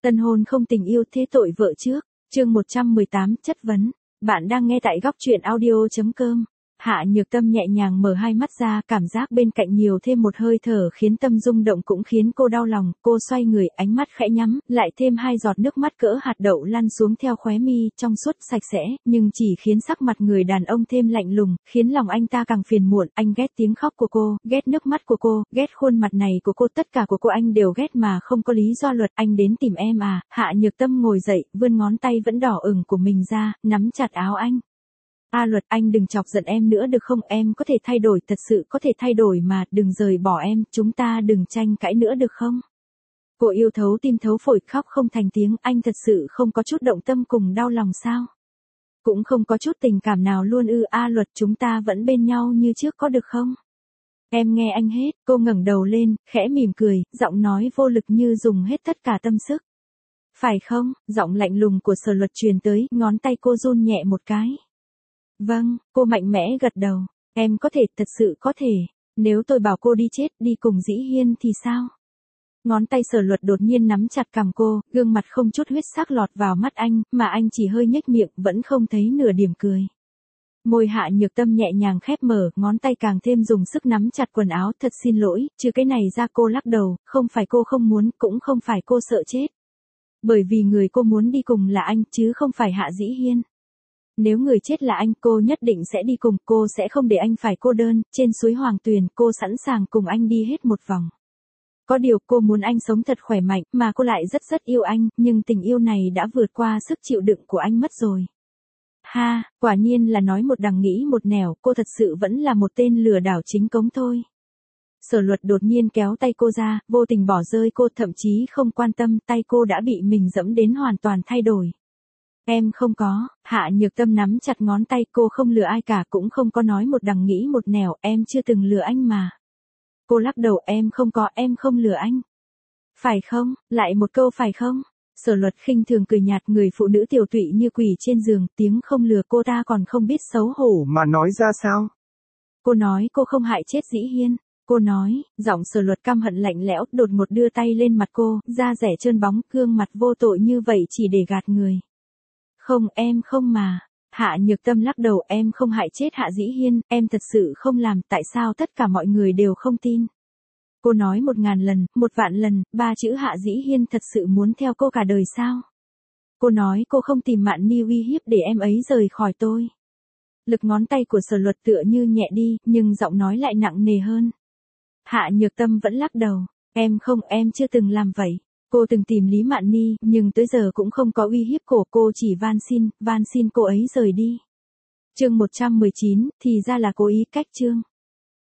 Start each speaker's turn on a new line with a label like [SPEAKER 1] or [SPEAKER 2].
[SPEAKER 1] Tân hôn không tình yêu thế tội vợ trước. Chương 118 chất vấn. Bạn đang nghe tại góc truyện audio.com. Hạ Nhược Tâm nhẹ nhàng mở hai mắt ra, cảm giác bên cạnh nhiều thêm một hơi thở khiến tâm rung động cũng khiến cô đau lòng. Cô xoay người, ánh mắt khẽ nhắm, lại thêm hai giọt nước mắt cỡ hạt đậu lăn xuống theo khóe mi, trong suốt sạch sẽ, nhưng chỉ khiến sắc mặt người đàn ông thêm lạnh lùng, khiến lòng anh ta càng phiền muộn. Anh ghét tiếng khóc của cô, ghét nước mắt của cô, ghét khuôn mặt này của cô, tất cả của cô anh đều ghét mà không có lý do luật. Anh đến tìm em à? Hạ Nhược Tâm ngồi dậy, vươn ngón tay vẫn đỏ ửng của mình ra, nắm chặt áo anh. Luật, anh đừng chọc giận em nữa được không? Em có thể thay đổi, thật sự có thể thay đổi mà, đừng rời bỏ em, chúng ta đừng tranh cãi nữa được không? Cô yêu thấu tim thấu phổi, khóc không thành tiếng. Anh thật sự không có chút động tâm cùng đau lòng sao? Cũng không có chút tình cảm nào luôn ư? Luật, chúng ta vẫn bên nhau như trước có được không? Em nghe anh hết. Cô ngẩng đầu lên, khẽ mỉm cười, giọng nói vô lực như dùng hết tất cả tâm sức. Phải không? Giọng lạnh lùng của Sở Luật truyền tới, ngón tay cô run nhẹ một cái. Vâng, cô mạnh mẽ gật đầu. Em có thể, thật sự có thể. Nếu tôi bảo cô đi chết, đi cùng Dĩ Hiên thì sao? Ngón tay Sở Luật đột nhiên nắm chặt cằm cô, gương mặt không chút huyết sắc lọt vào mắt anh, mà anh chỉ hơi nhếch miệng, vẫn không thấy nửa điểm cười. Môi Hạ Nhược Tâm nhẹ nhàng khép mở, ngón tay càng thêm dùng sức nắm chặt quần áo. Thật xin lỗi, trừ cái này ra. Cô lắc đầu, không phải cô không muốn, cũng không phải cô sợ chết. Bởi vì người cô muốn đi cùng là anh, chứ không phải Hạ Dĩ Hiên. Nếu người chết là anh, cô nhất định sẽ đi cùng, cô sẽ không để anh phải cô đơn, trên suối Hoàng Tuyền, cô sẵn sàng cùng anh đi hết một vòng. Có điều cô muốn anh sống thật khỏe mạnh, mà cô lại rất yêu anh, nhưng tình yêu này đã vượt qua sức chịu đựng của anh mất rồi. Ha, quả nhiên là nói một đằng nghĩ một nẻo, cô thật sự vẫn là một tên lừa đảo chính cống thôi. Sở Luật đột nhiên kéo tay cô ra, vô tình bỏ rơi cô, thậm chí không quan tâm, tay cô đã bị mình dẫm đến hoàn toàn thay đổi. Em không có. Hạ Nhược Tâm nắm chặt ngón tay, cô không lừa ai cả, cũng không có nói một đằng nghĩ một nẻo, em chưa từng lừa anh mà. Cô lắc đầu, em không có, em không lừa anh. Phải không? Lại một câu phải không? Sở Luật khinh thường cười nhạt, người phụ nữ tiểu tụy như quỷ trên giường, tiếng không lừa cô ta còn không biết xấu hổ
[SPEAKER 2] mà nói ra sao?
[SPEAKER 1] Cô nói cô không hại chết Dĩ Hiên. Cô nói, giọng Sở Luật căm hận lạnh lẽo, đột ngột đưa tay lên mặt cô, da rẻ trơn bóng, gương mặt vô tội như vậy chỉ để gạt người. Không, em không mà. Hạ Nhược Tâm lắc đầu, em không hại chết Hạ Dĩ Hiên, em thật sự không làm, tại sao tất cả mọi người đều không tin? Cô nói 1000 lần, 1.000.000 lần, 3 chữ Hạ Dĩ Hiên thật sự muốn theo cô cả đời sao? Cô nói cô không tìm Mạn Ni uy hiếp để em ấy rời khỏi tôi. Lực ngón tay của Sở Luật tựa như nhẹ đi, nhưng giọng nói lại nặng nề hơn. Hạ Nhược Tâm vẫn lắc đầu, em không, em chưa từng làm vậy. Cô từng tìm Lý Mạn Ni, nhưng tới giờ cũng không có uy hiếp cô chỉ van xin cô ấy rời đi. Chương 119, thì ra là cố ý cách chương.